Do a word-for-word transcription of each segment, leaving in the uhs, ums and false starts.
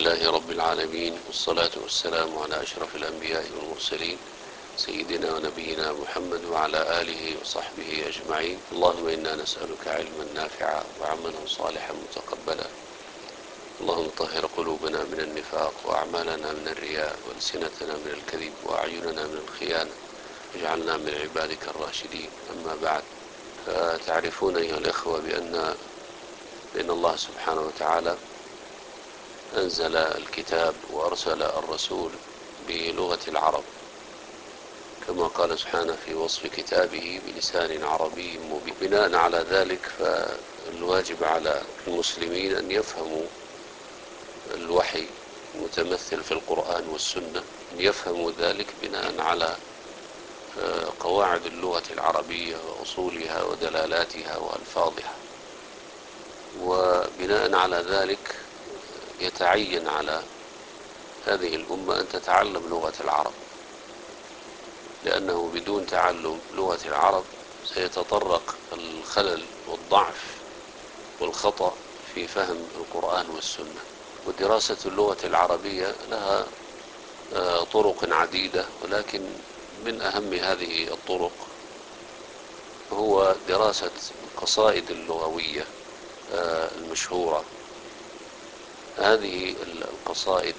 لله رب العالمين، والصلاة والسلام على أشرف الأنبياء والمرسلين سيدنا ونبينا محمد وعلى آله وصحبه أجمعين. اللهم إنا نسألك علما نافعا وعملا صالحا متقبلا. اللهم طهر قلوبنا من النفاق وأعمالنا من الرياء وألسنتنا من الكذب وأعيننا من الخيانة، واجعلنا من عبادك الراشدين. أما بعد، فتعرفون أيها الإخوة بأن بأن الله سبحانه وتعالى أنزل الكتاب وأرسل الرسول بلغة العرب، كما قال سبحانه في وصف كتابه بلسان عربي مبين. بناء على ذلك فالواجب على المسلمين أن يفهموا الوحي المتمثل في القرآن والسنة، أن يفهموا ذلك بناء على قواعد اللغة العربية وأصولها ودلالاتها وألفاظها. وبناء على ذلك يتعين على هذه الأمة أن تتعلم لغة العرب، لأنه بدون تعلم لغة العرب سيتطرق الخلل والضعف والخطأ في فهم القرآن والسنة. ودراسة اللغة العربية لها طرق عديدة، ولكن من أهم هذه الطرق هو دراسة القصائد اللغوية المشهورة. هذه القصائد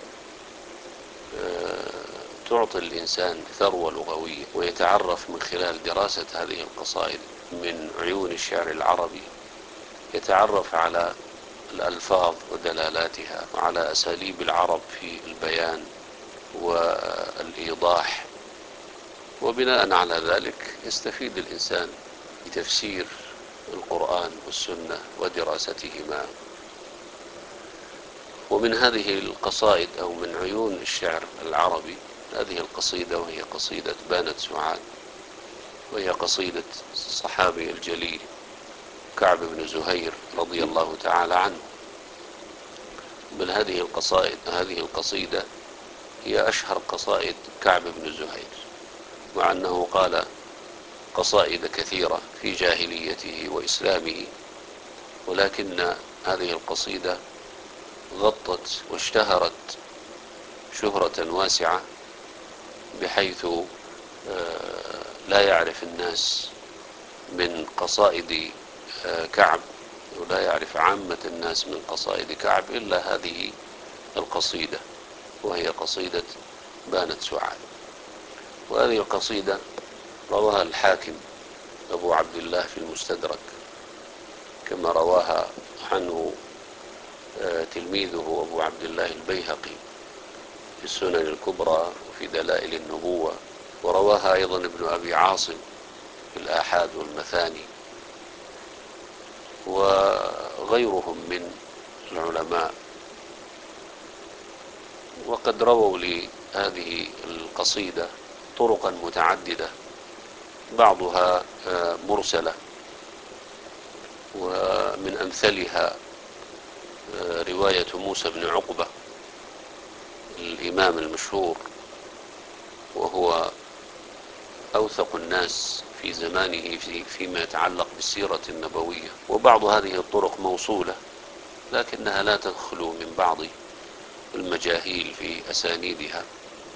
تعطي الإنسان ثروة لغوية، ويتعرف من خلال دراسة هذه القصائد من عيون الشعر العربي، يتعرف على الألفاظ ودلالاتها وعلى أساليب العرب في البيان والإيضاح، وبناء على ذلك يستفيد الإنسان بتفسير القرآن والسنة ودراستهما. ومن هذه القصائد أو من عيون الشعر العربي هذه القصيدة، وهي قصيدة بانت سعاد، وهي قصيدة الصحابي الجليل كعب بن زهير رضي الله تعالى عنه. بل هذه القصائد هذه القصيدة هي أشهر قصائد كعب بن زهير، مع أنه قال قصائد كثيرة في جاهليته وإسلامه، ولكن هذه القصيدة غطت واشتهرت شهرة واسعة، بحيث لا يعرف الناس من قصائد كعب، ولا يعرف عامة الناس من قصائد كعب إلا هذه القصيدة، وهي قصيدة بانت سعاد. وهذه القصيدة رواها الحاكم أبو عبد الله في المستدرك، كما رواها عنه تلميذه أبو عبد الله البيهقي في السنن الكبرى وفي دلائل النبوة، ورواها أيضا ابن أبي عاصم في الآحاد والمثاني، وغيرهم من العلماء. وقد رووا لهذه القصيدة طرقا متعددة، بعضها مرسلة، ومن أمثلها رواية موسى بن عقبة الإمام المشهور، وهو أوثق الناس في زمانه في فيما يتعلق بالسيرة النبوية. وبعض هذه الطرق موصولة، لكنها لا تخلو من بعض المجاهيل في أسانيدها،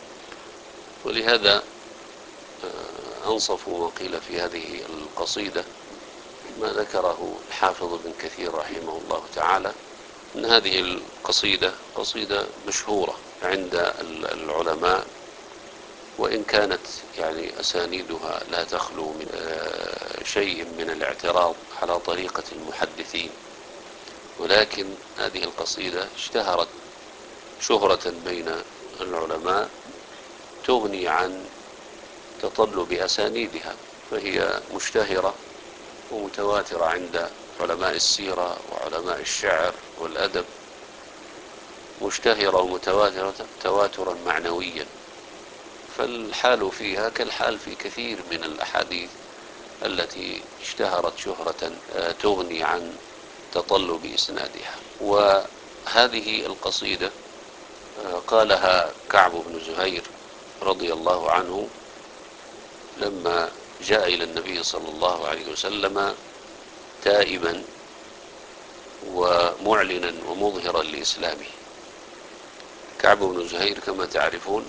ولهذا أنصفوا وقيل في هذه القصيدة ما ذكره الحافظ ابن كثير رحمه الله تعالى، أن هذه القصيدة قصيدة مشهورة عند العلماء، وإن كانت يعني أسانيدها لا تخلو من شيء من الاعتراض على طريقة المحدثين، ولكن هذه القصيدة اشتهرت شهرة بين العلماء تغني عن تطلب أسانيدها، فهي مشتهرة ومتواترة عند علماء السيرة وعلماء الشعر والأدب، مشتهرة ومتواترة تواترا معنويا. فالحال فيها كالحال في كثير من الأحاديث التي اشتهرت شهرة تغني عن تطلب إسنادها. وهذه القصيدة قالها كعب بن زهير رضي الله عنه لما جاء إلى النبي صلى الله عليه وسلم تائبا ومعلنا ومظهرا لإسلامه. كعب بن زهير كما تعرفون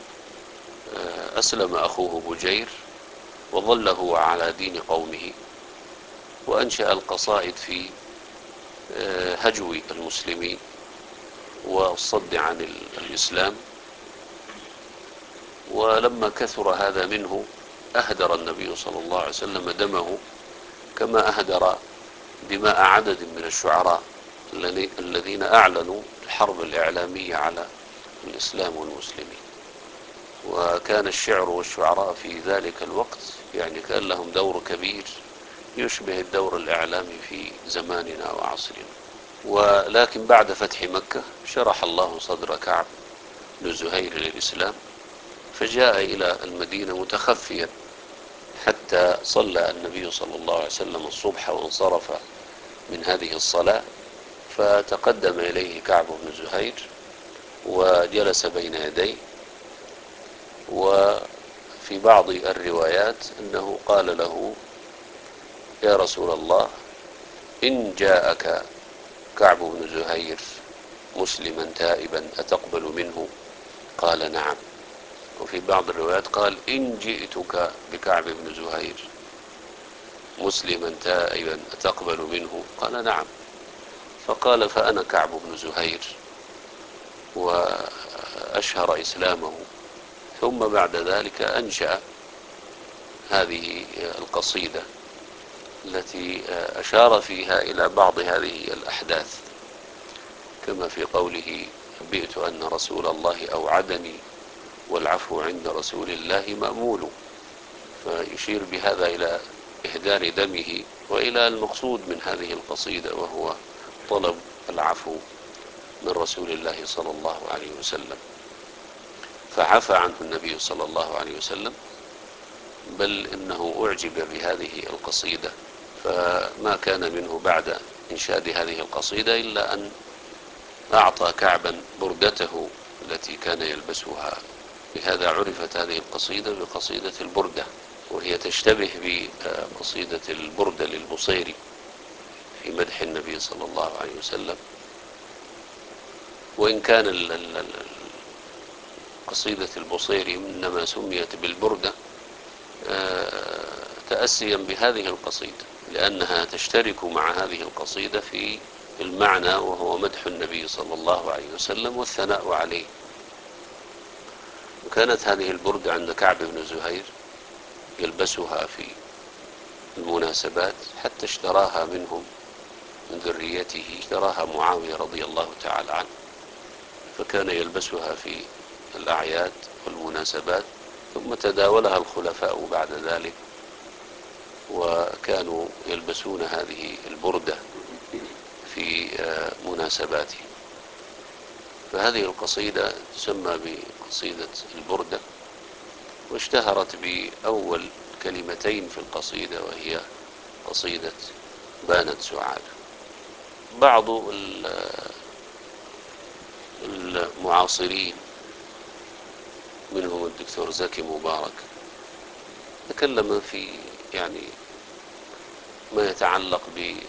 أسلم أخوه بجير وظل هو على دين قومه، وأنشأ القصائد في هجو المسلمين والصد عن الإسلام. ولما كثر هذا منه أهدر النبي صلى الله عليه وسلم دمه كما أهدر دماء عدد من الشعراء الذين أعلنوا الحرب الإعلامية على الإسلام والمسلمين. وكان الشعر والشعراء في ذلك الوقت يعني كان لهم دور كبير يشبه الدور الإعلامي في زماننا وعصرنا. ولكن بعد فتح مكة شرح الله صدر كعب بن زهير للإسلام، فجاء إلى المدينة متخفيا حتى صلى النبي صلى الله عليه وسلم الصبح وانصرف من هذه الصلاة، فتقدم إليه كعب بن زهير وجلس بين يديه. وفي بعض الروايات أنه قال له: يا رسول الله، إن جاءك كعب بن زهير مسلما تائبا أتقبل منه؟ قال: نعم. وفي بعض الروايات قال: إن جئتك بكعب بن زهير مسلما تائبا أتقبل منه؟ قال: نعم. فقال: فأنا كعب بن زهير، وأشهر إسلامه. ثم بعد ذلك أنشأ هذه القصيدة التي أشار فيها إلى بعض هذه الأحداث، كما في قوله: بئت أن رسول الله أوعدني والعفو عند رسول الله مأمول. فيشير بهذا إلى إهدار دمه وإلى المقصود من هذه القصيدة، وهو طلب العفو من رسول الله صلى الله عليه وسلم. فعفى عنه النبي صلى الله عليه وسلم، بل إنه أعجب بهذه القصيدة، فما كان منه بعد إنشاد هذه القصيدة إلا أن أعطى كعبا بردته التي كان يلبسها. لهذا عرفت هذه القصيدة بقصيدة البردة، وهي تشتبه بقصيدة البردة للبصيري في مدح النبي صلى الله عليه وسلم. وإن كان قصيدة البصيري إنما سميت بالبردة تأسيا بهذه القصيدة، لأنها تشترك مع هذه القصيدة في المعنى، وهو مدح النبي صلى الله عليه وسلم والثناء عليه. وكانت هذه البردة عند كعب بن زهير يلبسها في المناسبات، حتى اشتراها منهم من ذريته، اشتراها معاوية رضي الله تعالى عنه، فكان يلبسها في الأعياد والمناسبات. ثم تداولها الخلفاء بعد ذلك، وكانوا يلبسون هذه البردة في مناسباتهم. فهذه القصيدة تسمى بقصيدة البردة، واشتهرت بأول كلمتين في القصيدة، وهي قصيدة بانت سعادة. بعض المعاصرين منهم الدكتور زكي مبارك تكلم في يعني ما يتعلق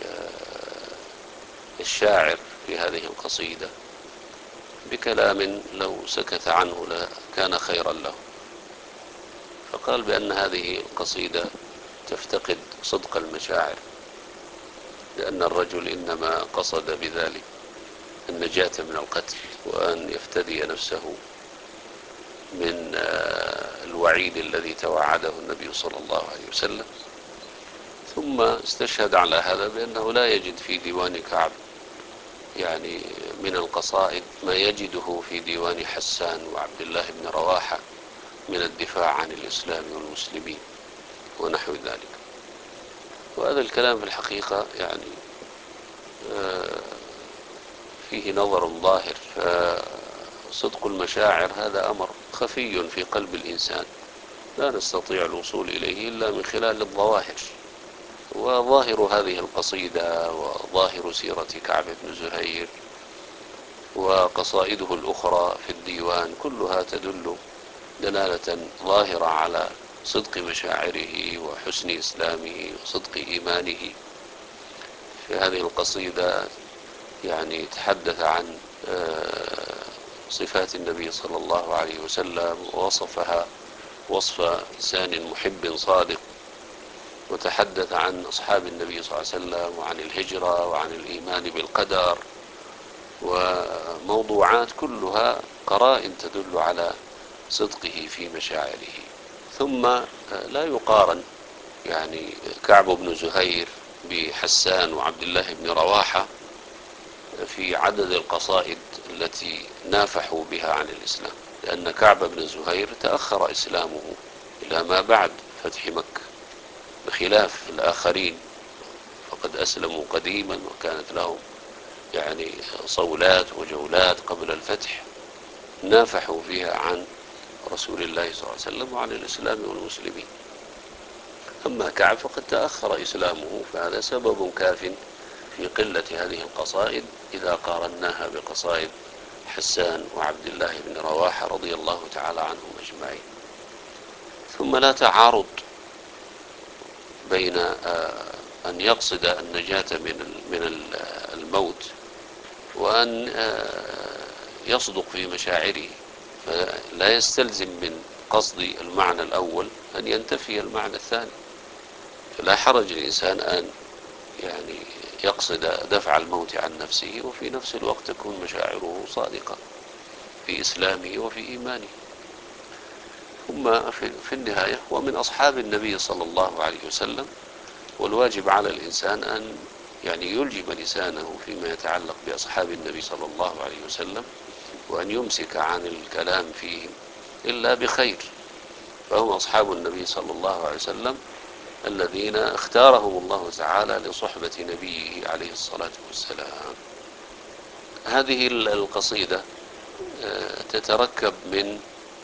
بالشاعر في هذه القصيدة بكلام لو سكت عنه لكان خيرا له. فقال بأن هذه القصيدة تفتقد صدق المشاعر، لأن الرجل إنما قصد بذلك النجاة من القتل، وأن يفتدي نفسه من الوعيد الذي توعده النبي صلى الله عليه وسلم. ثم استشهد على هذا بأنه لا يجد في ديوان كعب يعني من القصائد ما يجده في ديوان حسان وعبد الله بن رواحة من الدفاع عن الإسلام والمسلمين ونحو ذلك. وهذا الكلام في الحقيقة يعني فيه نظر ظاهر. فصدق المشاعر هذا أمر خفي في قلب الإنسان لا نستطيع الوصول إليه إلا من خلال الظواهر. وظاهر هذه القصيدة وظاهر سيرة كعب بن زهير وقصائده الأخرى في الديوان كلها تدل دلالة ظاهرة على صدق مشاعره وحسن إسلامه وصدق إيمانه. في هذه القصيدة يعني تحدث عن صفات النبي صلى الله عليه وسلم، ووصفها وصف إنسان محب صادق، وتحدث عن أصحاب النبي صلى الله عليه وسلم وعن الهجرة وعن الإيمان بالقدر، وموضوعات كلها قرائن تدل على صدقه في مشاعره. ثم لا يقارن يعني كعب بن زهير بحسان وعبد الله بن رواحة في عدد القصائد التي نافحوا بها عن الإسلام، لأن كعب بن زهير تأخر إسلامه إلى ما بعد فتح مكة بخلاف الآخرين، فقد أسلموا قديما وكانت لهم يعني صولات وجولات قبل الفتح نافحوا فيها عن رسول الله صلى الله عليه وسلم وعن الإسلام والمسلمين. أما كعب فقد تأخر إسلامه، فهذا سبب كاف في قلة هذه القصائد إذا قارناها بقصائد حسان وعبد الله بن رواحة رضي الله تعالى عنهم أجمعين. ثم لا تعارض بين أن يقصد النجاة من من الموت وأن يصدق في مشاعره، فلا يستلزم من قصد المعنى الأول أن ينتفي المعنى الثاني. فلا حرج الإنسان أن يعني يقصد دفع الموت عن نفسه وفي نفس الوقت تكون مشاعره صادقة في إسلامه وفي إيمانه. ثم في النهاية هو من أصحاب النبي صلى الله عليه وسلم، والواجب على الإنسان أن يعني يلجم لسانه فيما يتعلق بأصحاب النبي صلى الله عليه وسلم، وأن يمسك عن الكلام فيهم إلا بخير، فهم أصحاب النبي صلى الله عليه وسلم الذين اختارهم الله تعالى لصحبة نبيه عليه الصلاة والسلام. هذه القصيدة تتركب من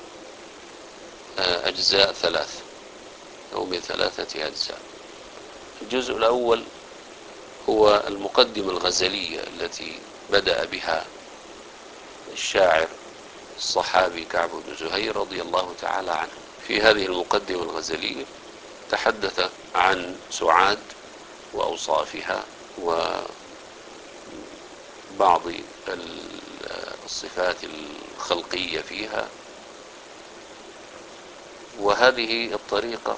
أجزاء ثلاث أو من ثلاثة أجزاء. الجزء الأول هو المقدمة الغزلية التي بدأ بها الشاعر الصحابي كعب بن زهير رضي الله تعالى عنه. في هذه المقدمة الغزلية تحدث عن سعاد وأوصافها وبعض الصفات الخلقية فيها، وهذه الطريقة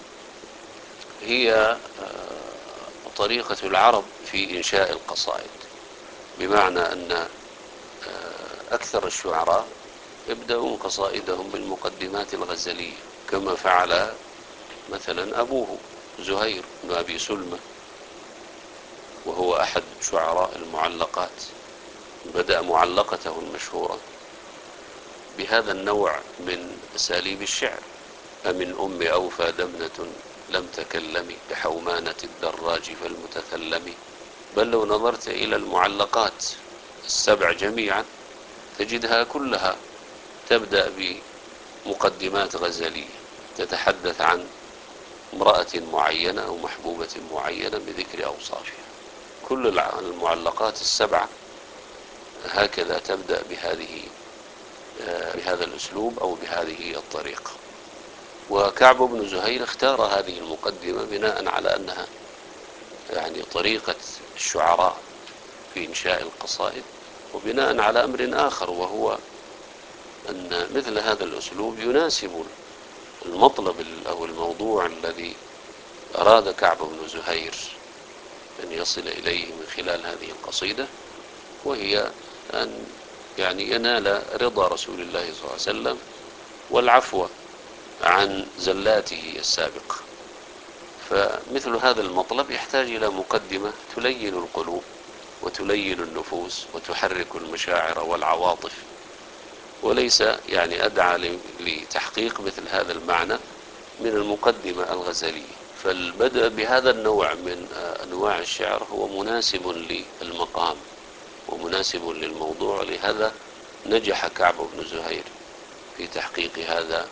هي طريقة العرب في إنشاء القصائد، بمعنى أن أكثر الشعراء يبدأون قصائدهم بالمقدمات الغزلية، كما فعل مثلا أبوه زهير بن أبي سلمة، وهو أحد شعراء المعلقات، بدأ معلقته المشهورة بهذا النوع من أساليب الشعر: أمن أم أوفى دمنة لم تكلمي بحومانة الدراج فالمتثلم. بل لو نظرت إلى المعلقات السبع جميعا تجدها كلها تبدأ بمقدمات غزلية تتحدث عن امرأة معينة أو محبوبة معينة بذكر أوصافها. كل المعلقات السبعة هكذا تبدأ بهذه بهذا الأسلوب أو بهذه الطريقة. وكعب بن زهير اختار هذه المقدمة بناء على أنها يعني طريقة الشعراء في إنشاء القصائد، وبناء على أمر آخر، وهو أن مثل هذا الأسلوب يناسب المطلب أو الموضوع الذي أراد كعب بن زهير أن يصل إليه من خلال هذه القصيدة، وهي أن يعني ينال رضا رسول الله صلى الله عليه وسلم والعفو عن زلاته السابقة. فمثل هذا المطلب يحتاج إلى مقدمة تلين القلوب وتلين النفوس وتحرك المشاعر والعواطف، وليس يعني أدعى لتحقيق مثل هذا المعنى من المقدمة الغزلية. فالبدء بهذا النوع من أنواع الشعر هو مناسب للمقام ومناسب للموضوع، لهذا نجح كعب بن زهير في تحقيق هذا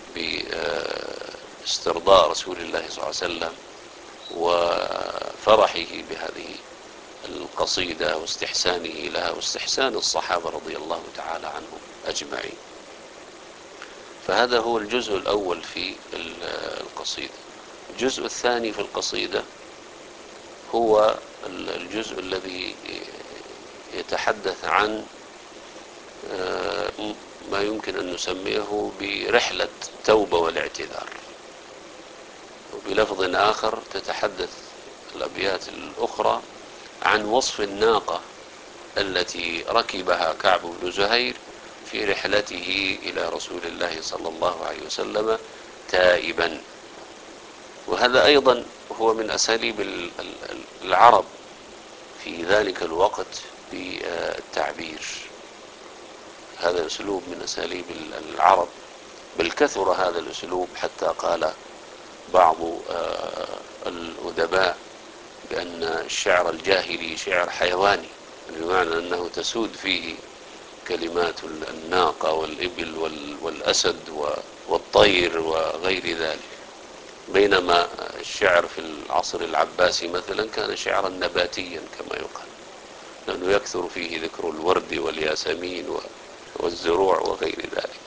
باسترضاء رسول الله صلى الله عليه وسلم وفرحه بهذه القصيدة واستحسانه لها واستحسان الصحابة رضي الله تعالى عنهم أجمعين. فهذا هو الجزء الأول في القصيدة. الجزء الثاني في القصيدة هو الجزء الذي يتحدث عن ما يمكن أن نسميه برحلة توبة والاعتذار. وبلفظ آخر تتحدث الأبيات الأخرى عن وصف الناقة التي ركبها كعب بن زهير في رحلته إلى رسول الله صلى الله عليه وسلم تائبا. وهذا أيضا هو من أساليب العرب في ذلك الوقت بالتعبير. هذا أسلوب من أساليب العرب، بل كثر هذا الأسلوب حتى قال بعض الأدباء بأن الشعر الجاهلي شعر حيواني، بمعنى أنه تسود فيه كلمات الناقة والإبل والأسد والطير وغير ذلك، بينما الشعر في العصر العباسي مثلا كان شعرا نباتيا كما يقال، لأنه يكثر فيه ذكر الورد والياسمين والزروع وغير ذلك.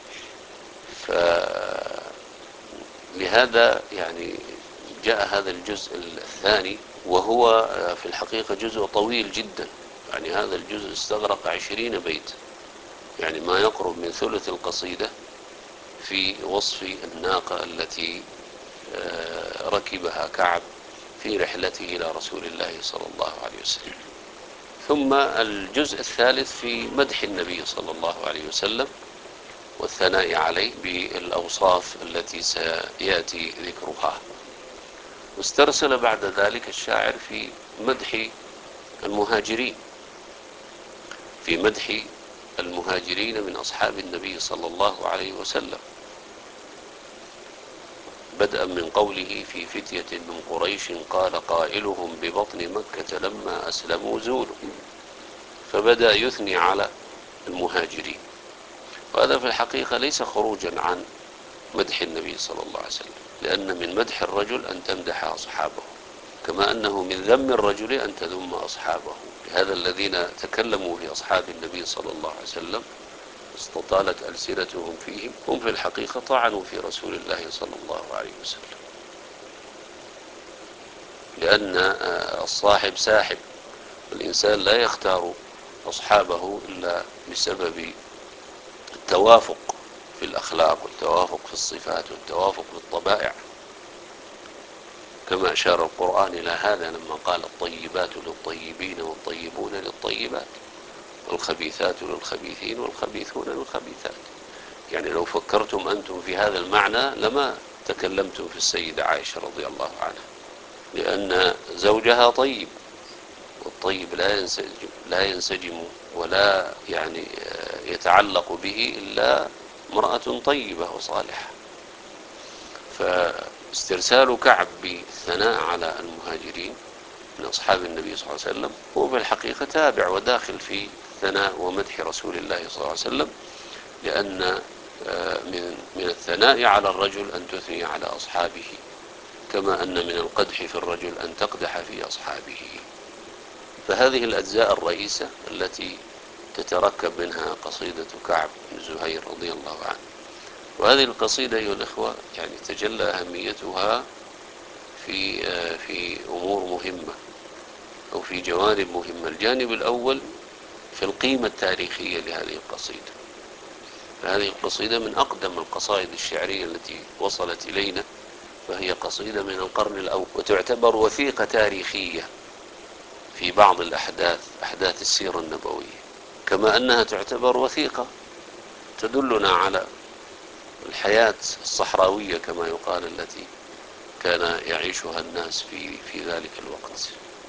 فلهذا يعني جاء هذا الجزء الثاني، وهو في الحقيقة جزء طويل جدا. يعني هذا الجزء استغرق عشرين بيت، يعني ما يقرب من ثلث القصيدة في وصف الناقة التي ركبها كعب في رحلته إلى رسول الله صلى الله عليه وسلم. ثم الجزء الثالث في مدح النبي صلى الله عليه وسلم والثناء عليه بالأوصاف التي سيأتي ذكرها. واسترسل بعد ذلك الشاعر في مدح المهاجرين، في مدح المهاجرين من أصحاب النبي صلى الله عليه وسلم، بدءا من قوله في فتية من قريش قال قائلهم ببطن مكة لما أسلموا زولوا، فبدأ يثني على المهاجرين. وهذا في الحقيقة ليس خروجا عن مدح النبي صلى الله عليه وسلم، لأن من مدح الرجل أن تمدح أصحابه، كما أنه من ذم الرجل أن تذم أصحابه. هذا الذين تكلموا في أصحاب النبي صلى الله عليه وسلم استطالت ألسنتهم فيهم، هم في الحقيقة طعنوا في رسول الله صلى الله عليه وسلم، لأن الصاحب ساحب، والإنسان لا يختار أصحابه إلا بسبب التوافق في الأخلاق والتوافق في الصفات والتوافق في الطبائع، كما أشار القرآن إلى هذا لما قال الطيبات للطيبين والطيبون للطيبات والخبيثات للخبيثين والخبيثون للخبيثات. يعني لو فكرتم أنتم في هذا المعنى لما تكلمتم في السيدة عائشة رضي الله عنها، لأن زوجها طيب، والطيب لا ينسجم, لا ينسجم ولا يعني يتعلق به إلا امرأة طيبة وصالحة. فاسترسال كعب بالثناء على المهاجرين من أصحاب النبي صلى الله عليه وسلم هو في الحقيقة تابع وداخل في ثناء ومدح رسول الله صلى الله عليه وسلم، لأن من من الثناء على الرجل أن تثني على أصحابه، كما أن من القدح في الرجل أن تقدح في أصحابه. فهذه الأجزاء الرئيسة التي تتركب منها قصيدة كعب بن زهير رضي الله عنه. وهذه القصيدة أيها الإخوة يعني تجلى أهميتها في في أمور مهمة أو في جوانب مهمة. الجانب الأول في القيمة التاريخية لهذه القصيدة. فهذه القصيدة من أقدم القصائد الشعرية التي وصلت إلينا، فهي قصيدة من القرن الأول، وتعتبر وثيقة تاريخية في بعض الأحداث، أحداث السيرة النبوية، كما أنها تعتبر وثيقة تدلنا على الحياة الصحراوية كما يقال التي كان يعيشها الناس في في ذلك الوقت.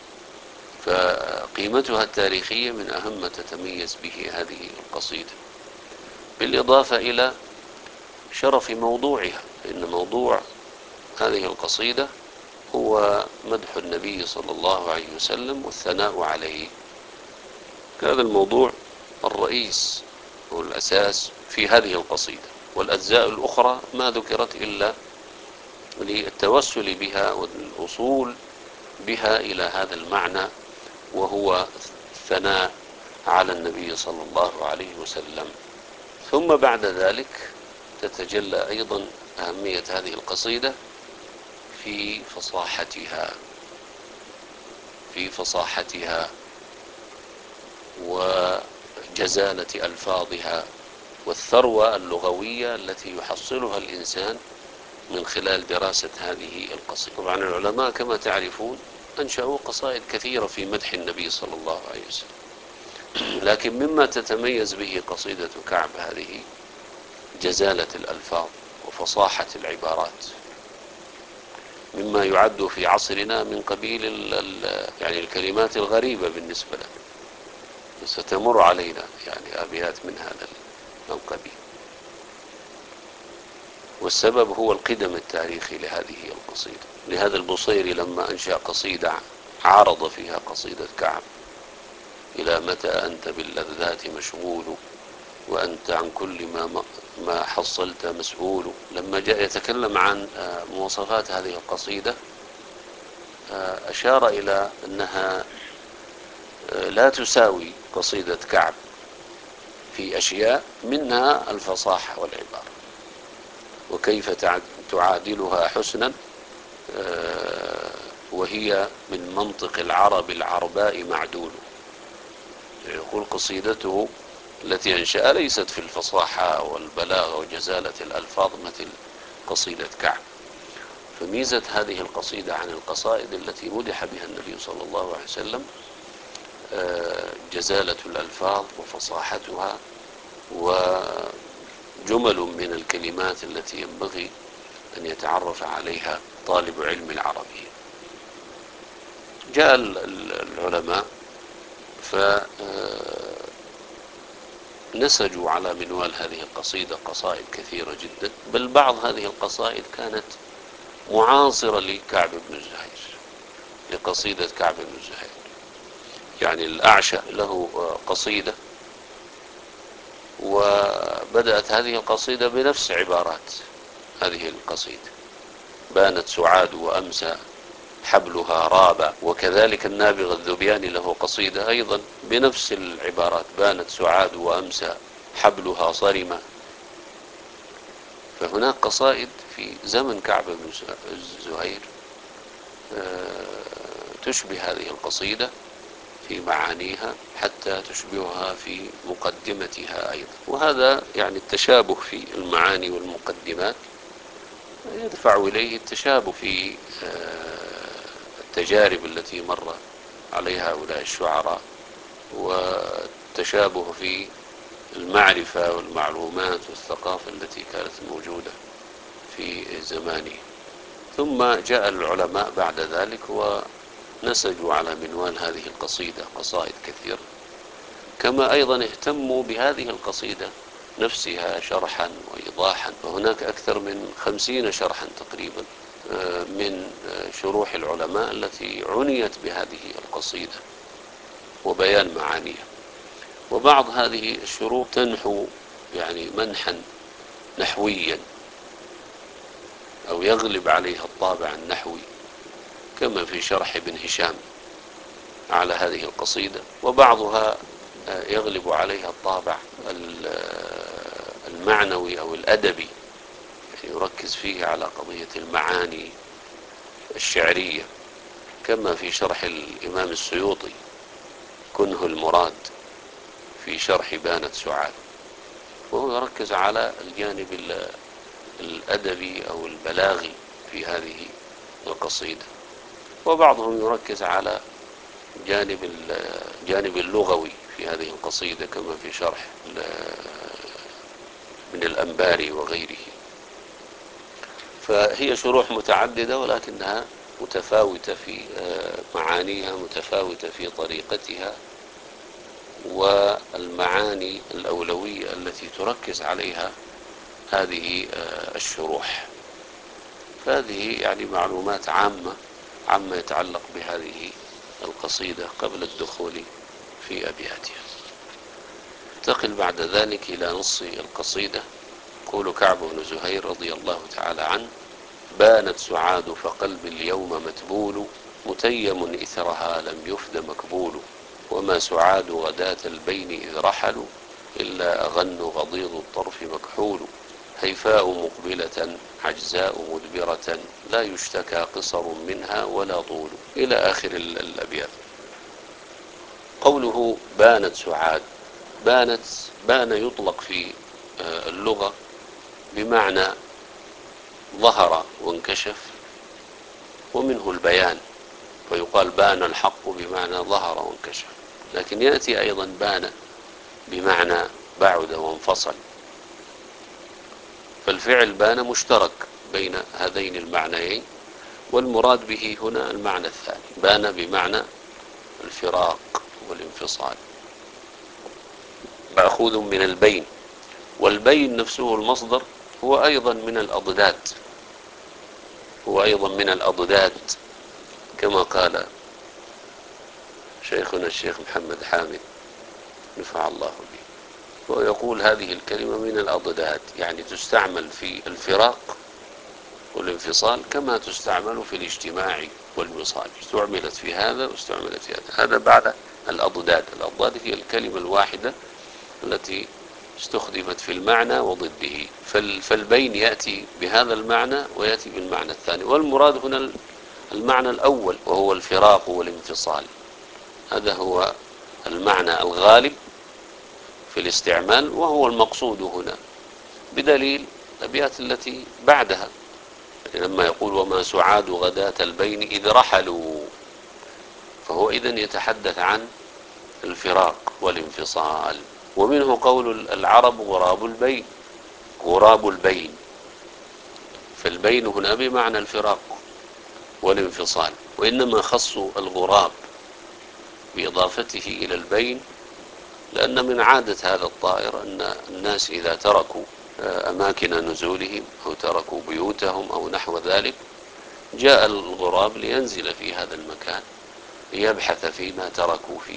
فقيمتها التاريخية من أهم ما تتميز به هذه القصيدة، بالإضافة إلى شرف موضوعها، فإن موضوع هذه القصيدة هو مدح النبي صلى الله عليه وسلم والثناء عليه. هذا الموضوع الرئيس والأساس في هذه القصيدة، والأجزاء الأخرى ما ذكرت إلا للتوسل بها والوصول بها إلى هذا المعنى، وهو الثناء على النبي صلى الله عليه وسلم. ثم بعد ذلك تتجلى أيضا أهمية هذه القصيدة في فصاحتها في فصاحتها وجزالة ألفاظها والثروة اللغوية التي يحصلها الإنسان من خلال دراسة هذه القصيدة. طبعا العلماء كما تعرفون أنشأوا قصائد كثيرة في مدح النبي صلى الله عليه وسلم، لكن مما تتميز به قصيدة كعب هذه جزالة الألفاظ وفصاحة العبارات، مما يعد في عصرنا من قبيل ال ال يعني الكلمات الغريبة بالنسبة لنا، ستمر علينا يعني أبيات من هذا القبيل. والسبب هو القدم التاريخي لهذه القصيدة. لهذا البصيري لما أنشأ قصيدة عارض فيها قصيدة كعب: إلى متى أنت باللذات مشغول وأنت عن كل ما ما حصلت مسؤول. لما جاء يتكلم عن مواصفات هذه القصيدة أشار إلى أنها لا تساوي قصيدة كعب في أشياء، منها الفصاحة والعبارة، وكيف تعادلها حسنا وهي من منطق العرب العرباء معدول. يقول قصيدته التي أنشأ ليست في الفصاحة والبلاغة وجزالة الألفاظ مثل قصيدة كعب. فميزة هذه القصيدة عن القصائد التي مدح بها النبي صلى الله عليه وسلم جزالة الألفاظ وفصاحتها وجمل من الكلمات التي ينبغي أن يتعرف عليها طالب علم العربية. جاء العلماء فنسجوا على منوال هذه القصيدة قصائد كثيرة جدا، بل بعض هذه القصائد كانت معاصرة لكعب بن زهير، لقصيدة كعب بن زهير. يعني الأعشى له قصيدة وبدأت هذه القصيدة بنفس عبارات هذه القصيدة: بانت سعاد وأمسى حبلها رابا. وكذلك النابغة الذبياني له قصيدة أيضا بنفس العبارات: بانت سعاد وأمسى حبلها صرما. فهناك قصائد في زمن كعب بن زهير تشبه هذه القصيدة في معانيها حتى تشبهها في مقدمتها أيضا. وهذا يعني التشابه في المعاني والمقدمات يدفع إليه التشابه في التجارب التي مر عليها هؤلاء الشعراء، والتشابه في المعرفة والمعلومات والثقافة التي كانت موجودة في زمانه. ثم جاء العلماء بعد ذلك ونسجوا على منوال هذه القصيدة قصائد كثيرة، كما أيضا اهتموا بهذه القصيدة نفسها شرحا وإيضاحا. وهناك أكثر من خمسين شرحا تقريبا من شروح العلماء التي عنيت بهذه القصيدة وبيان معانيها. وبعض هذه الشروح تنحو يعني منحا نحويا أو يغلب عليها الطابع النحوي، كما في شرح ابن هشام على هذه القصيدة. وبعضها يغلب عليها الطابع المعنوي أو الأدبي، يعني يركز فيه على قضية المعاني الشعرية، كما في شرح الإمام السيوطي كنه المراد في شرح بانت سعاد، وهو يركز على الجانب الأدبي أو البلاغي في هذه القصيدة. وبعضهم يركز على جانب الجانب اللغوي في هذه القصيدة، كما في شرح من الأنباري وغيره. فهي شروح متعددة ولكنها متفاوتة في معانيها، متفاوتة في طريقتها والمعاني الأولوية التي تركز عليها هذه الشروح. فهذه يعني معلومات عامة عما يتعلق بهذه القصيدة قبل الدخول في أبياتها. انتقل بعد ذلك إلى نص القصيدة. يقول كعب بن زهير رضي الله تعالى عنه: بانت سعاد فقلبي اليوم متبول، متيم إثرها لم يفد مكبول، وما سعاد غداة البين إذ رحلوا، إلا أغن غضيض الطرف مكحول، هيفاء مقبلة عجزاء مدبرة، لا يشتكى قصر منها ولا طول، إلى آخر الأبيات. قوله بانت سعاد، بانت بان يطلق في اللغة بمعنى ظهر وانكشف، ومنه البيان، ويقال بان الحق بمعنى ظهر وانكشف، لكن يأتي أيضا بان بمعنى بعد وانفصل. فالفعل بان مشترك بين هذين المعنيين، والمراد به هنا المعنى الثاني. بان بمعنى الفراق والانفصال، مأخوذ من البين، والبين نفسه المصدر هو أيضا من الأضداد، هو أيضا من الأضداد كما قال شيخنا الشيخ محمد حامد نفع الله به، ويقول هذه الكلمة من الأضداد، يعني تستعمل في الفراق والانفصال كما تستعمل في الاجتماع والوصال، استعملت في هذا واستعملت في هذا. هذا بعد الأضداد. الأضداد هي الكلمة الواحدة التي استخدمت في المعنى وضده. فالبين يأتي بهذا المعنى ويأتي بالمعنى الثاني، والمراد هنا المعنى الأول وهو الفراق والانفصال. هذا هو المعنى الغالب في الاستعمال، وهو المقصود هنا، بدليل الأبيات التي بعدها لما يقول وما سعاد غداة البين إذ رحلوا، فهو إذن يتحدث عن الفراق والانفصال. ومنه قول العرب غراب البين، غراب البين، فالبين هنا بمعنى الفراق والانفصال، وإنما خصوا الغراب بإضافته إلى البين لأن من عادة هذا الطائر أن الناس إذا تركوا أماكن نزولهم أو تركوا بيوتهم أو نحو ذلك، جاء الغراب لينزل في هذا المكان ليبحث فيما تركوا فيه،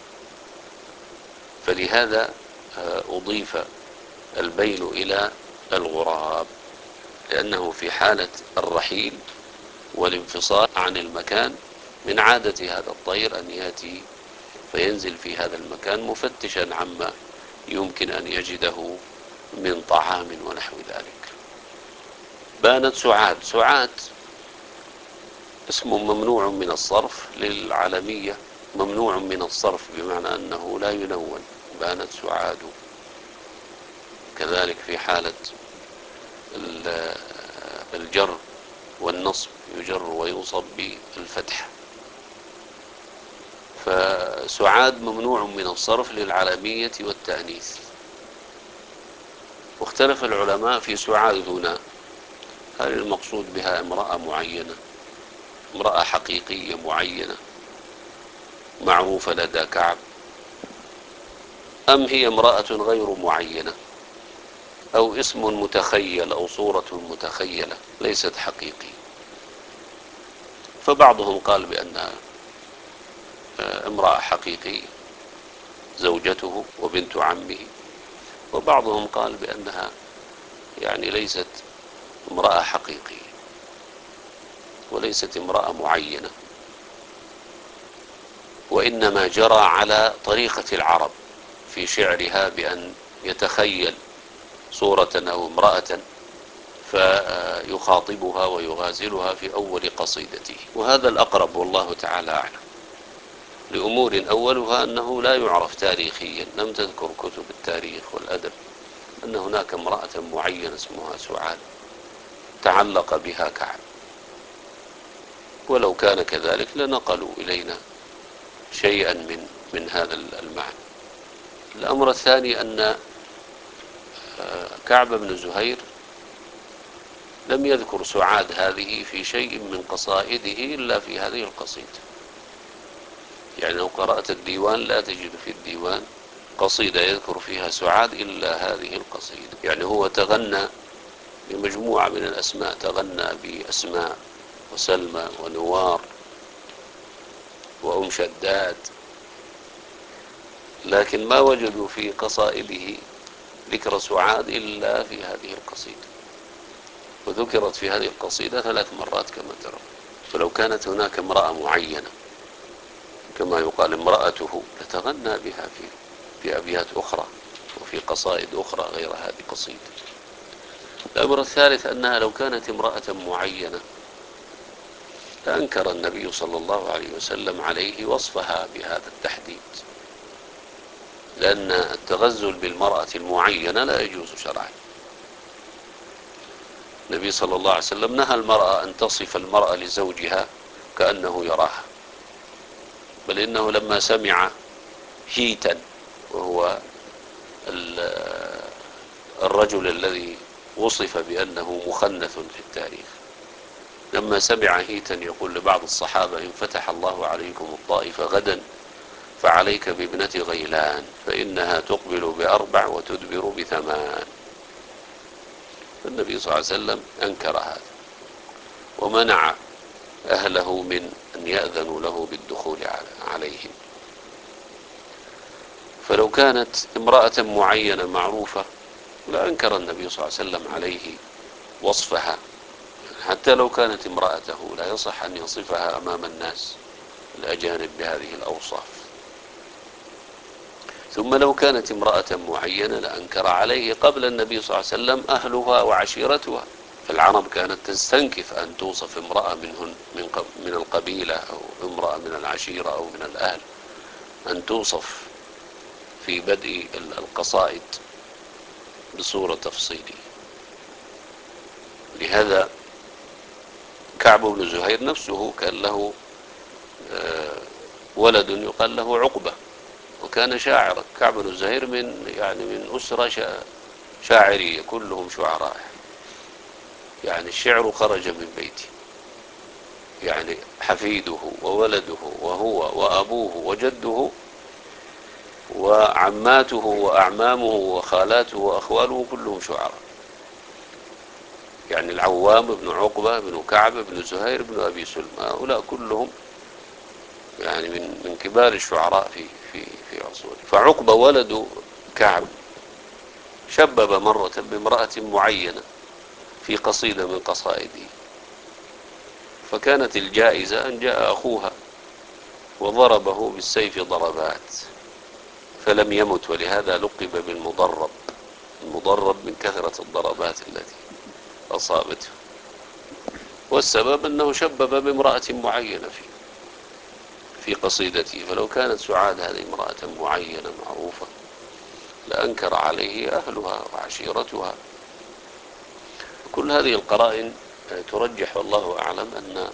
فلهذا أضيف البين إلى الغراب، لأنه في حالة الرحيل والانفصال عن المكان من عادة هذا الطير أن يأتي فينزل في هذا المكان مفتشا عما يمكن أن يجده من طعام ونحو ذلك. بانت سعاد، سعاد اسم ممنوع من الصرف للعالمية، ممنوع من الصرف بمعنى أنه لا ينون. بانت سعاد. كذلك في حالة الجر والنصب يجر وينصب بالفتح. فسعاد ممنوع من الصرف للعالمية والتأنيث. واختلف العلماء في سعاد هنا، هل المقصود بها امرأة معينة، امرأة حقيقية معينة معروفة لدى كعب، أم هي امرأة غير معينة، أو اسم متخيل أو صورة متخيلة ليست حقيقية. فبعضهم قال بأنها امرأة حقيقية زوجته وبنت عمه، وبعضهم قال بأنها يعني ليست امرأة حقيقية وليست امرأة معينة، وإنما جرى على طريقة العرب في شعرها بأن يتخيل صورة أو امرأة فيخاطبها ويغازلها في أول قصيدته. وهذا الأقرب والله تعالى أعلم، لأمور أولها أنه لا يعرف تاريخيا، لم تذكر كتب التاريخ والأدب أن هناك امرأة معينة اسمها سعاد تعلق بها كعب، ولو كان كذلك لنقلوا إلينا شيئا من من هذا المعنى. الأمر الثاني أن كعب بن زهير لم يذكر سعاد هذه في شيء من قصائده إلا في هذه القصيدة. يعني لو قرأت الديوان لا تجد في الديوان قصيدة يذكر فيها سعاد إلا هذه القصيدة. يعني هو تغنى بمجموعة من الأسماء، تغنى بأسماء وسلمى ونوار وأم شداد، لكن ما وجدوا في قصائده ذكر سعاد إلا في هذه القصيدة، وذكرت في هذه القصيدة ثلاث مرات كما ترى. فلو كانت هناك امرأة معينة كما يقال امرأته لتغنى بها في في أبيات أخرى وفي قصائد أخرى غير هذه القصيدة. الأمر الثالث أنها لو كانت امرأة معينة لأنكر النبي صلى الله عليه وسلم عليه وصفها بهذا التحديد، لأن التغزل بالمرأة المعينة لا يجوز شرعا. النبي صلى الله عليه وسلم نهى المرأة أن تصف المرأة لزوجها كأنه يراها، بل إنه لما سمع هيتا، وهو الرجل الذي وصف بأنه مخنث في التاريخ، لما سمع هيتا يقول لبعض الصحابة: إن فتح الله عليكم الطائف غدا فعليك بابنة غيلان فإنها تقبل بأربع وتدبر بثمان. فالنبي صلى الله عليه وسلم أنكر هذا ومنع أهله من أن يأذنوا له بالدخول عليهم. فلو كانت امرأة معينة معروفة لأنكر النبي صلى الله عليه وسلم عليه وصفها، حتى لو كانت امرأته لا يصح أن يصفها أمام الناس الأجانب بهذه الأوصاف. ثم لو كانت امرأة معينة لأنكر عليه قبل النبي صلى الله عليه وسلم أهلها وعشيرتها. فالعرب كانت تستنكف أن توصف امرأة منهن من القبيلة أو امرأة من العشيرة أو من الأهل، أن توصف في بدء القصائد بصورة تفصيلية. لهذا كعب بن زهير نفسه كان له ولد يقال له عقبة، وكان شاعرا. كعب بن زهير من يعني من أسرة شاعرية كلهم شعراء، يعني الشعر خرج من بيته، يعني حفيده وولده وهو وأبوه وجده وعماته وأعمامه وخالاته وأخواله كلهم شعراء. يعني العوام بن عقبة بن كعب بن زهير بن أبي سلمى، هؤلاء كلهم يعني من من كبار الشعراء في في في عصوره. فعقبة ولد كعب شبب مرة بامرأة معينة في قصيدة من قصائده، فكانت الجائزة أن جاء أخوها وضربه بالسيف ضربات فلم يمت، ولهذا لقب بالمضرب، المضرب من كثرة الضربات التي أصابته. والسبب أنه شبب بامرأة معينة في في قصيدته. فلو كانت سعاد هذه امرأة معينة معروفة لأنكر عليه أهلها وعشيرتها. كل هذه القرائن ترجح والله أعلم أن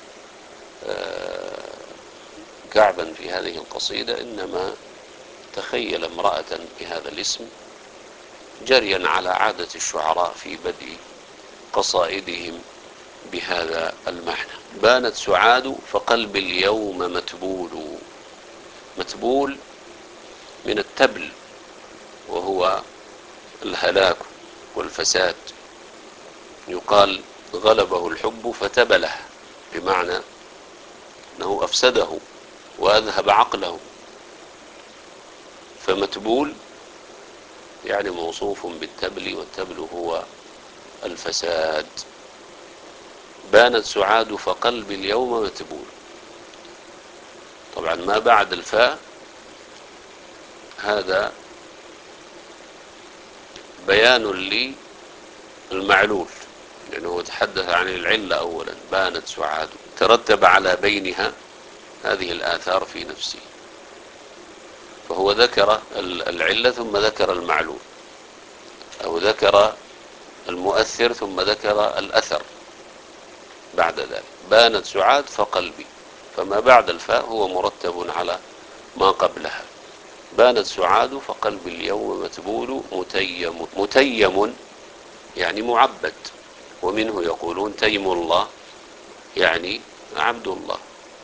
كعبا في هذه القصيدة إنما تخيل امرأة بهذا الاسم جريا على عادة الشعراء في بدء قصائدهم بهذا المعنى. بانت سعاد فقلبي اليوم متبول. متبول من التبل وهو الهلاك والفساد. يقال غلبه الحب فتبله، بمعنى أنه أفسده وأذهب عقله. فمتبول يعني موصوف بالتبل، والتبل هو الفساد. بانت سعاد فقلبي اليوم متبول. طبعا ما بعد الفاء هذا بيان للمعلول، لأنه تحدث عن العلة أولا. بانت سعاد ترتب على بينها هذه الآثار في نفسه، فهو ذكر العلة ثم ذكر المعلول، أو ذكر المؤثر ثم ذكر الأثر بعد ذلك. بانت سعاد فقلبي، فما بعد الفاء هو مرتب على ما قبلها. بانت سعاد فقلبي اليوم متبول متيم. متيم يعني معبد، ومنه يقولون تيم الله يعني عبد الله.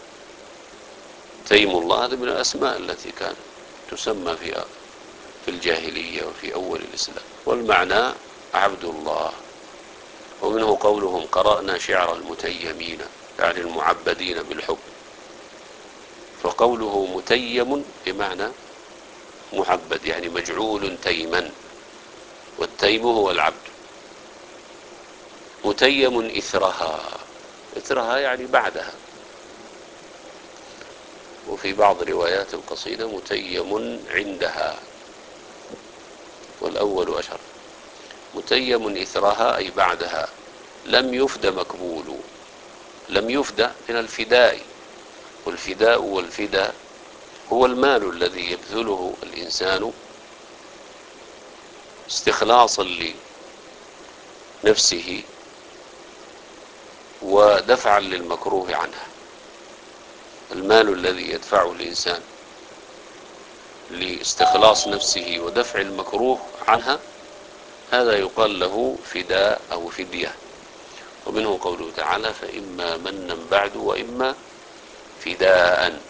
تيم الله هذا من الأسماء التي كانت تسمى في في الجاهلية وفي أول الإسلام، والمعنى عبد الله. ومنه قولهم قرأنا شعر المتيمين، يعني المعبدين بالحب. فقوله متيم بمعنى معبد، يعني مجعول تيما، والتيم هو العبد. متيم إثرها، إثرها يعني بعدها. وفي بعض روايات القصيدة متيم عندها، والأول أشهر. متيم إثرها أي بعدها. لم يفد مكبول. لم يفد من الفداء، والفداء والفداء هو المال الذي يبذله الإنسان استخلاصا لنفسه ودفعا للمكروه عنها. المال الذي يدفعه الإنسان لاستخلاص نفسه ودفع المكروه عنها هذا يقال له فداء أو فدية. ومنه قوله تعالى فإما منا بعد وإما فداء.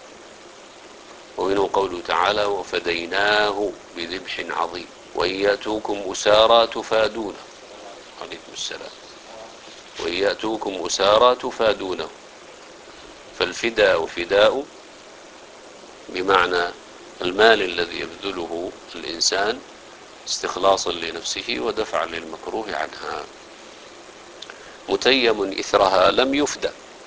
ومنه قوله تعالى وفديناه بذبح عظيم وإن يأتوكم أسارى تفادونه. عليكم السلام. وإن يأتوكم أسارى تفادونه. فالفداء فداء بمعنى المال الذي يبذله الإنسان استخلاصا لنفسه ودفعا للمكروه عنها. متيم إثرها لم يفدى،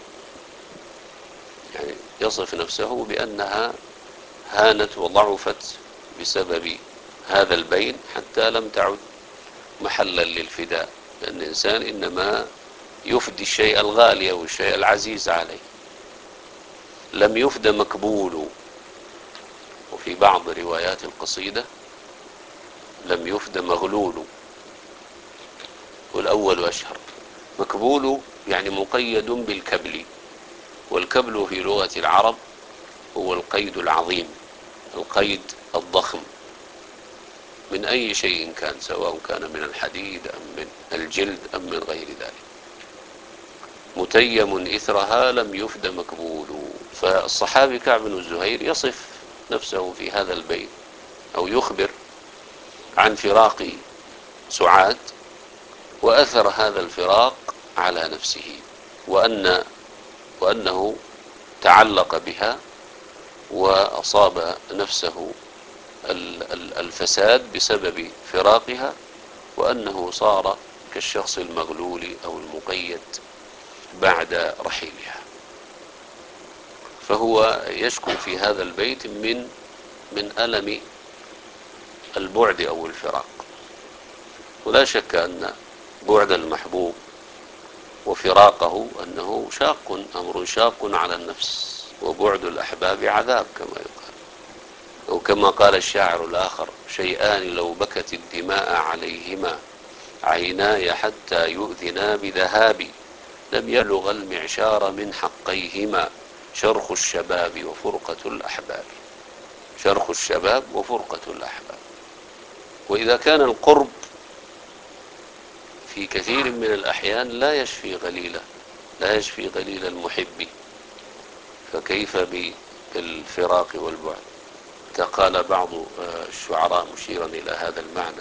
يعني يصف نفسه بأنها هانت وضعفت بسبب هذا البين حتى لم تعد محلا للفداء، لأن الإنسان إنما يفدي الشيء الغالي أو الشيء العزيز عليه. لم يفد مكبول. وفي بعض روايات القصيدة لم يفد مغلول، والأول أشهر. مكبول يعني مقيد بالكبل، والكبل في لغة العرب هو القيد العظيم، القيد الضخم من أي شيء كان، سواء كان من الحديد أم من الجلد أم من غير ذلك. متيم إثرها لم يفد مكبول. فالصحابي كعب بن الزهير يصف نفسه في هذا البيت أو يخبر عن فراق سعاد وأثر هذا الفراق على نفسه، وأن وأنه تعلق بها وأصاب نفسه الفساد بسبب فراقها، وأنه صار كالشخص المغلول أو المقيد بعد رحيلها. فهو يشكو في هذا البيت من من ألم البعد أو الفراق. ولا شك أن بعد المحبوب وفراقه أنه شاق، أمر شاق على النفس، وبعد الأحباب عذاب كما يقال. أو كما قال الشاعر الآخر شيئان لو بكت الدماء عليهما عيناي حتى يؤذنا بذهابي لم يبلغ المعشار من حقيهما شرخ الشباب وفرقة الأحباب. شرخ الشباب وفرقة الأحباب. وإذا كان القرب في كثير من الأحيان لا يشفي غليله، لا يشفي غليل المحب، فكيف بالفراق والبعد؟ قال بعض الشعراء مشيرا إلى هذا المعنى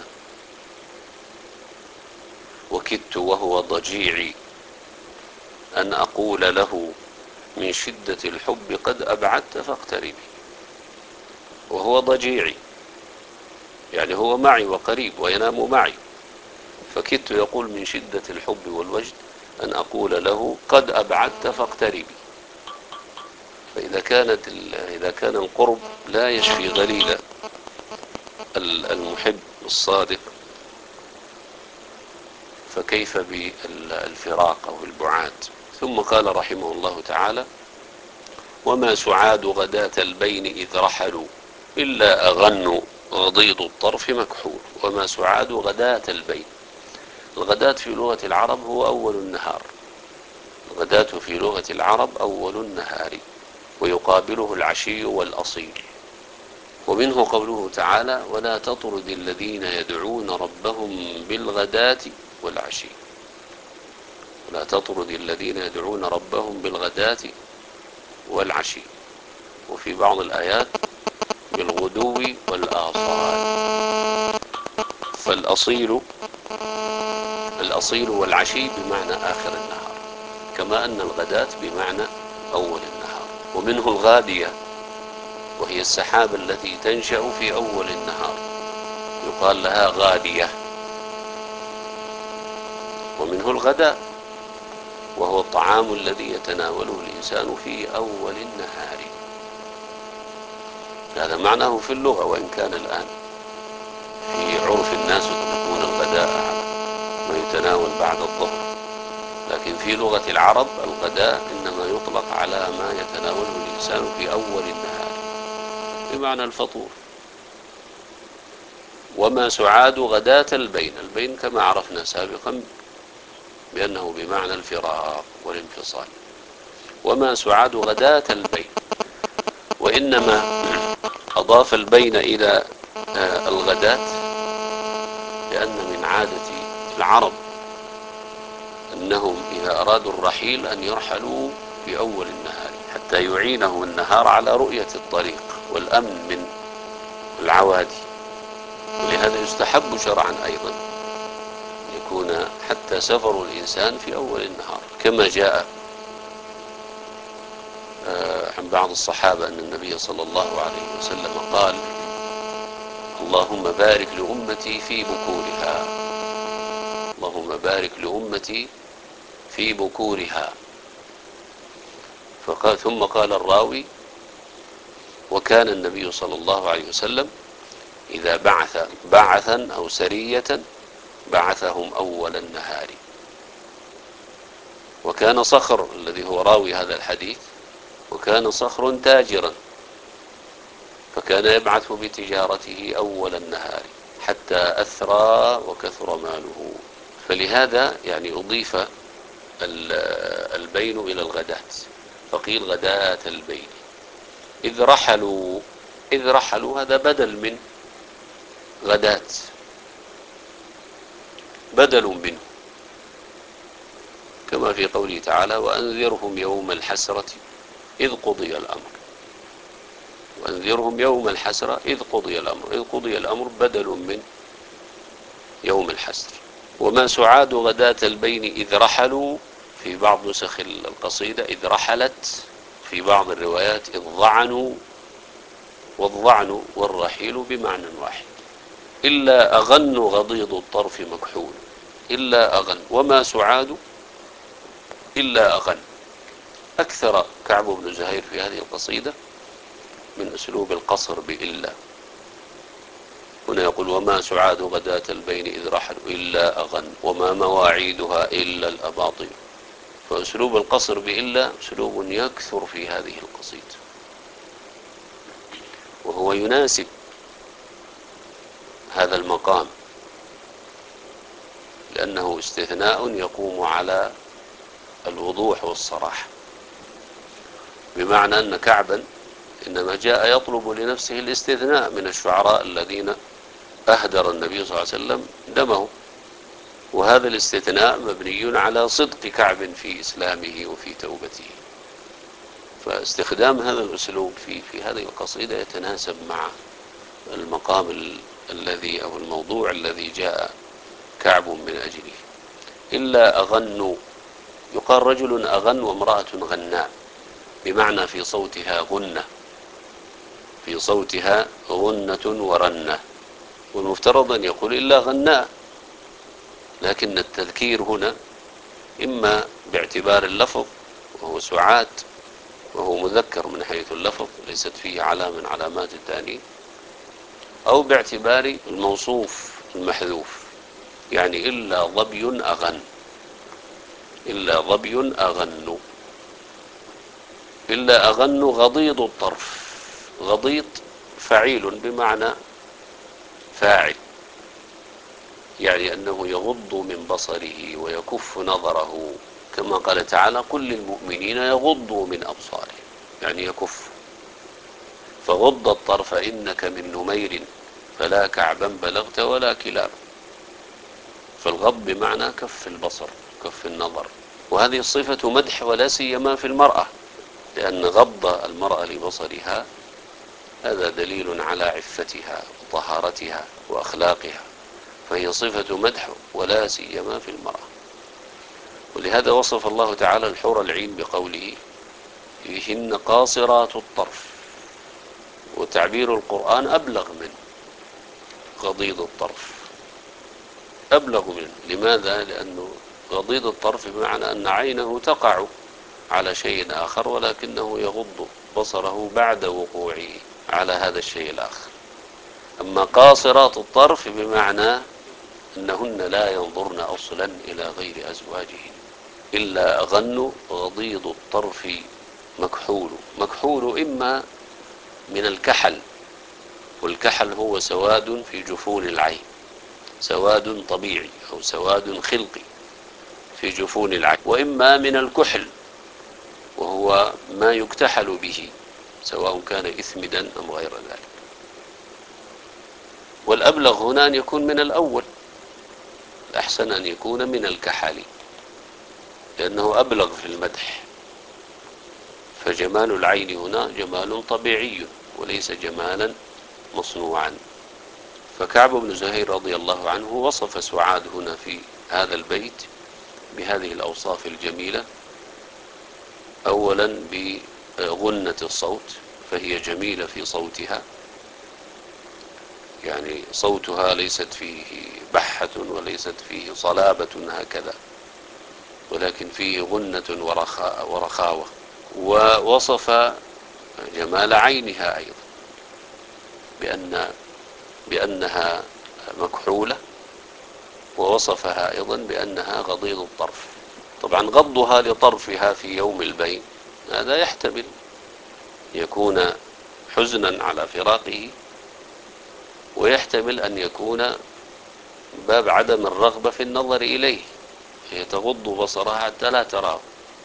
وكدت وهو ضجيعي أن أقول له من شدة الحب قد أبعدت فاقتربي. وهو ضجيعي يعني هو معي وقريب وينام معي، فكدت يقول من شدة الحب والوجد أن أقول له قد أبعدت فاقتربي. فإذا كانت إذا كان القرب لا يشفي غليل المحب الصادق، فكيف بالفراق أو البعاد؟ ثم قال رحمه الله تعالى وما سعاد غداة البين إذ رحلوا إلا أغن غضيض الطرف مكحول. وما سعاد غداة البين. الغداة في لغة العرب هو أول النهار. الغداة في لغة العرب أول النهار، ويقابله العشي والأصيل. ومنه قوله تعالى ولا تطرد الذين يدعون ربهم بالغداة والعشي. ولا تطرد الذين يدعون ربهم بالغداة والعشي. وفي بعض الآيات بالغدو والآصال. فالأصيل الأصيل والعشي بمعنى آخر النهار، كما أن الغداة بمعنى أول النهار. ومنه الغادية وهي السحابة التي تنشأ في أول النهار يقال لها غادية. ومنه الغداء وهو الطعام الذي يتناوله الإنسان في أول النهار. هذا معناه في اللغة، وإن كان الآن في عرف الناس يطلقون الغداء على ما يتناول بعد الظهر، لكن في لغة العرب الغداء إنما يطلق على ما يتناوله الإنسان في أول النهار بمعنى الفطور. وما سعاد غداة البين. البين كما عرفنا سابقا بأنه بمعنى الفراق والانفصال. وما سعاد غداة البين. وإنما أضاف البين إلى الغداة لأن من عادة العرب أنهم إذا أرادوا الرحيل أن يرحلوا في أول النهار حتى يعينهم النهار على رؤية الطريق والأمن من العوادي. ولهذا يستحب شرعا أيضا يكون حتى سفر الإنسان في أول النهار، كما جاء عن بعض الصحابة أن النبي صلى الله عليه وسلم قال: اللهم بارك لأمتي في بكورها، اللهم بارك لأمتي في بكورها. فقال ثم قال الراوي: وكان النبي صلى الله عليه وسلم إذا بعث بعثا أو سرية بعثهم أول النهار. وكان صخر الذي هو راوي هذا الحديث، وكان صخر تاجرا، فكان يبعث بتجارته أول النهار حتى أثرى وكثر ماله. فلهذا يعني أضيف البين إلى الغداة، فقيل غداة البين. إذ رحلوا، إذ رحلوا هذا بدل من غداة، بدل منه، كما في قوله تعالى: وأنذرهم يوم الحسرة إذ قضي الأمر. وأنذرهم يوم الحسرة إذ قضي الأمر. إذ قضي الأمر بدل من يوم الحسر. وما سعاد غداة البين إذ رحلوا، في بعض نسخ القصيدة إذ رحلت، في بعض الروايات إذ ضعنوا، والضعن والرحيل بمعنى واحد. إلا أغن غضيض الطرف مكحول. إلا أغن. وما سعاد إلا أغن. أكثر كعب بن زهير في هذه القصيدة من أسلوب القصر بإلا. هنا يقول: وما سعاد غداة البين إذ رحلوا إلا أغن، وما مواعيدها إلا الأباطيل. فأسلوب القصر بإلا أسلوب يكثر في هذه القصيدة، وهو يناسب هذا المقام، لأنه استثناء يقوم على الوضوح والصراحة. بمعنى أن كعبا إنما جاء يطلب لنفسه الاستثناء من الشعراء الذين أهدر النبي صلى الله عليه وسلم دمه، وهذا الاستثناء مبني على صدق كعب في إسلامه وفي توبته. فاستخدام هذا الأسلوب في في هذه القصيدة يتناسب مع المقام ال الذي أو الموضوع الذي جاء كعب من أجله. إلا أغن. يقال رجل أغن وامرأة غناء، بمعنى في صوتها غنة، في صوتها غنة ورنة. والمفترض أن يقول إلا غناء، لكن التذكير هنا إما باعتبار اللفظ وهو سعاد، وهو مذكر من حيث اللفظ ليست فيه علامة من علامات التأنيث، أو باعتبار الموصوف المحذوف، يعني إلا ظبي أغن. إلا ظبي أغن. إلا أغن غضيض الطرف. غضيض فعيل بمعنى فاعل، يعني أنه يغض من بصره ويكف نظره، كما قال تعالى: قل للمؤمنين يغضوا من أبصارهم، يعني يكف. فغض الطرف إنك من نمير فلا كعبا بلغت ولا كلاب. فالغض بمعنى كف البصر، كف النظر. وهذه الصفة مدح ولا سيما في المرأة، لأن غض المرأة لبصرها هذا دليل على عفتها وطهارتها وأخلاقها، فهي صفة مدح ولا سيما في المرأة. ولهذا وصف الله تعالى الحور العين بقوله: فيهن قاصرات الطرف. وتعبير القرآن أبلغ من غضيض الطرف، أبلغ منه. لماذا؟ لأنه غضيض الطرف بمعنى أن عينه تقع على شيء آخر، ولكنه يغض بصره بعد وقوعه على هذا الشيء الآخر. أما قاصرات الطرف بمعنى أنهن لا ينظرن أصلا إلى غير أزواجهن. إلا أغن غضيض الطرف مكحول. مكحول إما من الكحل والكحل هو سواد في جفون العين، سواد طبيعي أو سواد خلقي في جفون العين، وإما من الكحل وهو ما يكتحل به سواء كان إثمدا أم غير ذلك. والأبلغ هنا أن يكون من الأول، الأحسن أن يكون من الكحل لأنه أبلغ في المدح، فجمال العين هنا جمال طبيعي وليس جمالا مصنوعا. فكعب بن زهير رضي الله عنه وصف سعاد هنا في هذا البيت بهذه الأوصاف الجميلة، أولا بغنة الصوت، فهي جميلة في صوتها، يعني صوتها ليست فيه بحة وليست فيه صلابة هكذا، ولكن فيه غنة ورخاء ورخاوة. ووصف جمال عينها أيضا بأن بأنها مكحولة، ووصفها أيضا بأنها غضيض الطرف. طبعا غضها لطرفها في يوم البين هذا يحتمل يكون حزنا على فراقه، ويحتمل أن يكون باب عدم الرغبة في النظر إليه، هي تغض بصرها حتى لا تراه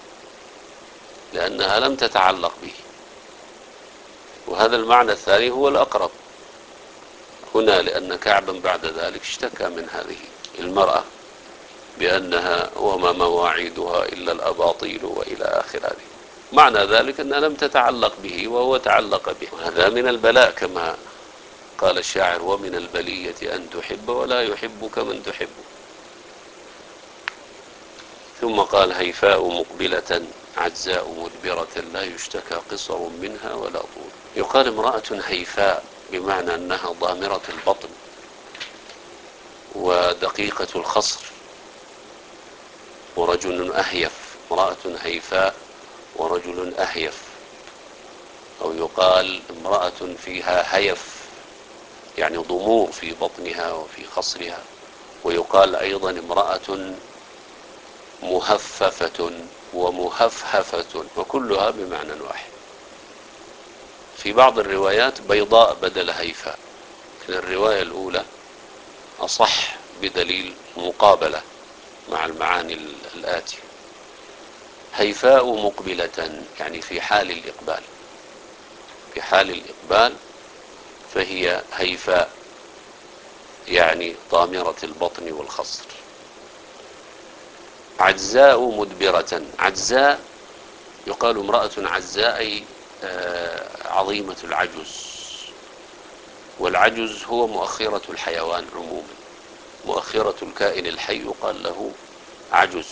لأنها لم تتعلق به. وهذا المعنى الثاني هو الأقرب هنا، لأن كعبا بعد ذلك اشتكى من هذه المرأة بأنها وما مواعيدها إلا الأباطيل وإلى آخر هذه، معنى ذلك أنها لم تتعلق به وهو تعلق به. وهذا من البلاء كما قال الشاعر: ومن البلية أن تحب ولا يحبك من تحب. ثم قال: هيفاء مقبلة عجزاء مدبرة لا يشتكى قصر منها ولا طول. يقال امرأة هيفاء بمعنى أنها ضامرة البطن ودقيقة الخصر، ورجل أهيف، امرأة هيفاء ورجل أهيف، أو يقال امرأة فيها هيف يعني ضمور في بطنها وفي خصرها. ويقال أيضا امرأة مهففة ومهفهفة، وكلها بمعنى واحد. في بعض الروايات بيضاء بدل هيفاء، لكن الرواية الأولى أصح بدليل مقابلة مع المعاني الآتية. هيفاء مقبلة يعني في حال الإقبال، في حال الإقبال فهي هيفاء يعني ضامرة البطن والخصر. عجزاء مدبرة، عجزاء يقال امرأة عجزاء أي عظيمة العجز، والعجز هو مؤخرة الحيوان عموما، مؤخرة الكائن الحي يقال له عجز،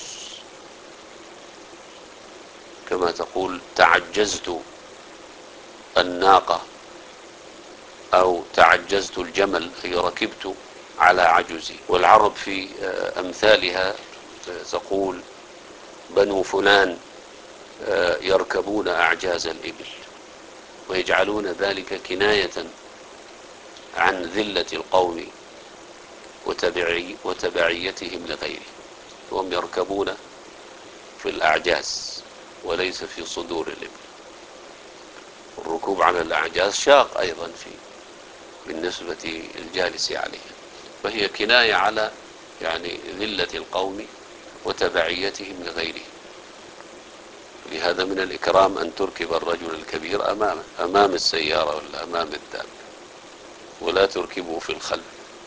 كما تقول تعجزت الناقة أو تعجزت الجمل أي ركبت على عجزي. والعرب في أمثالها تقول بنو فلان يركبون أعجاز الإبل، ويجعلون ذلك كناية عن ذلة القوم وتبعي وتبعيتهم لغيره، وهم يركبون في الأعجاز وليس في صدور الإبل. الركوب على الأعجاز شاق أيضا في بالنسبة للجالس عليها، فهي كناية على يعني ذلة القوم وتبعيتهم لغيره. لهذا من الإكرام أن تركب الرجل الكبير أمامه، أمام السيارة ولا أمام الدابة، ولا تركبه في الخلف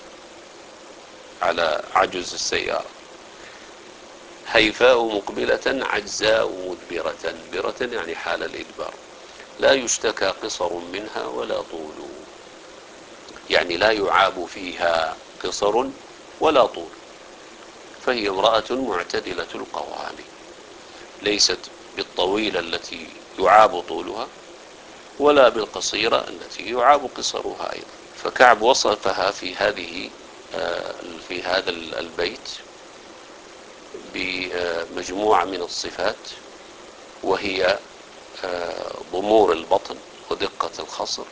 على عجز السيارة. هيفاء مقبلة عجزاء مدبرة، مدبرة يعني حال الإدبار، لا يشتكى قصر منها ولا طول، يعني لا يعاب فيها قصر ولا طول، فهي امرأة معتدلة القوام، ليست بالطويلة التي يعاب طولها ولا بالقصيرة التي يعاب قصرها أيضا. فكعب وصفها في هذه في هذا البيت بمجموعة من الصفات، وهي ضمور البطن ودقة الخصر،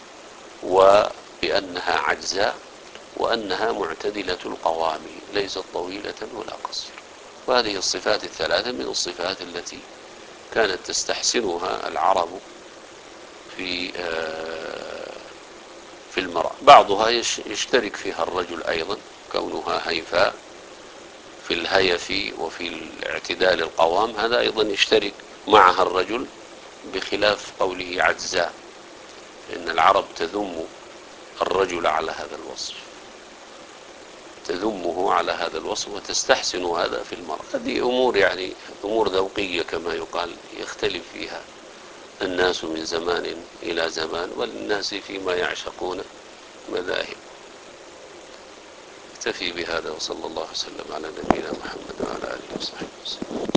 وبأنها عجزاء، وأنها معتدلة القوام ليست طويلة ولا قصيرة. وهذه الصفات الثلاثة من الصفات التي كانت تستحسنها العرب في في المرأة. بعضها يشترك فيها الرجل أيضا، كونها هيفاء في الهيف وفي الاعتدال القوام، هذا أيضا يشترك معها الرجل، بخلاف قوله عجزاء، إن العرب تذم الرجل على هذا الوصف، تذمه على هذا الوصف وتستحسن هذا في المرأة. هذه أمور يعني أمور ذوقية كما يقال، يختلف فيها الناس من زمان إلى زمان، والناس فيما يعشقون مذاهب. اكتفي بهذا، وصلى الله وسلم على نبينا محمد وعلى آله وصحبه وسلم.